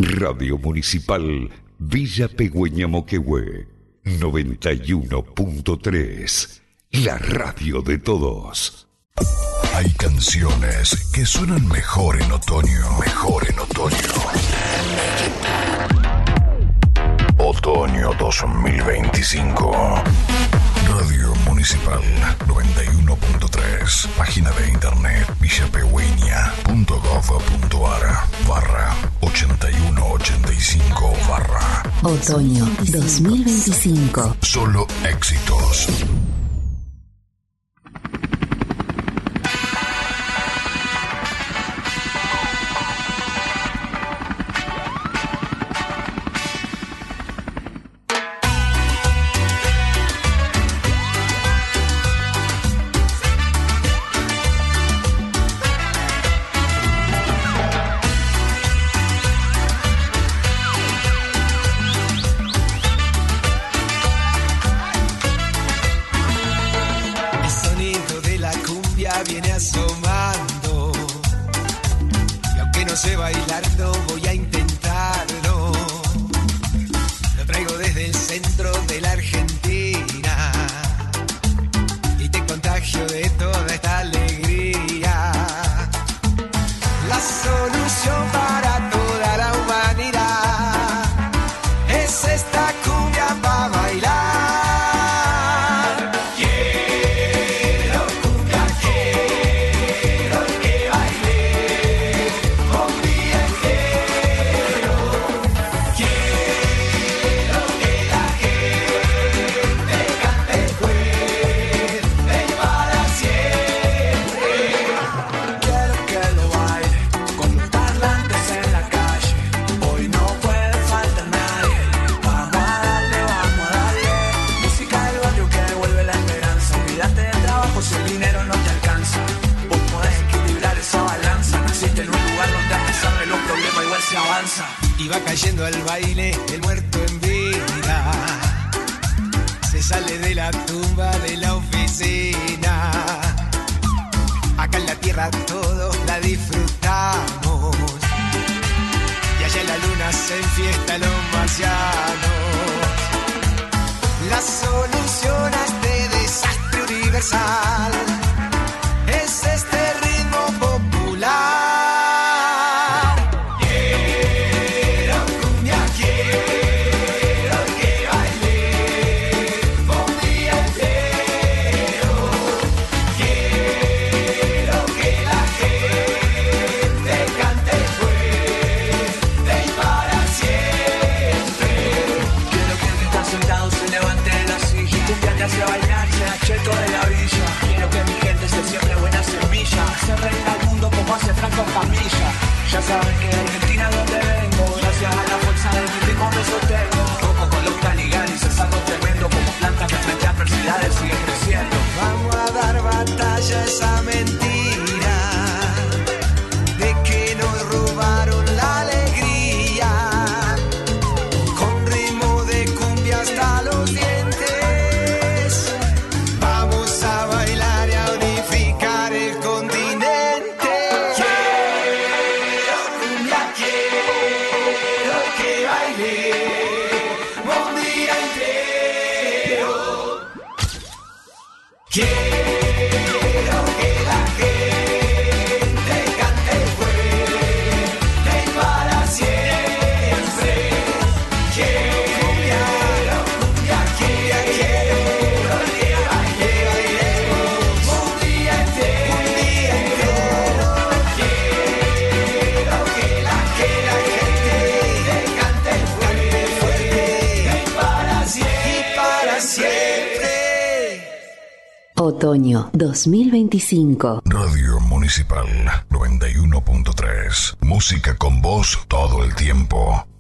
Radio Municipal Villa Pegüeña Moquehue 91.3, la radio de todos. Hay canciones que suenan mejor en otoño. Otoño 2025. Radio Municipal 91.3. Página de internet villapegüeña.gov.ar/8185/ Otoño 2025. Solo éxitos. Y va cayendo al baile el muerto en vida. Se sale de la tumba de la oficina. Acá en la tierra todos la disfrutamos. Y allá en la luna se enfiesta los marcianos. La solución a este desastre universal es este ritmo popular. Hacia bailar, sea cheto de la villa. Quiero que mi gente se siembre buena semilla. Se reina el mundo como hace Franco Camilla. Ya saben que de Argentina donde vengo, gracias a la fuerza de mi ritmo me sostengo. Coco, Colombia, Nigali, se saco tremendo. Como planta que frente a adversidades sigue creciendo. Vamos a dar batalla a esa mentira de que nos robaron la alegría. Con ritmo de cumbia hasta los dientes. Otoño 2025. Radio Municipal 91.3. Música con vos todo el tiempo.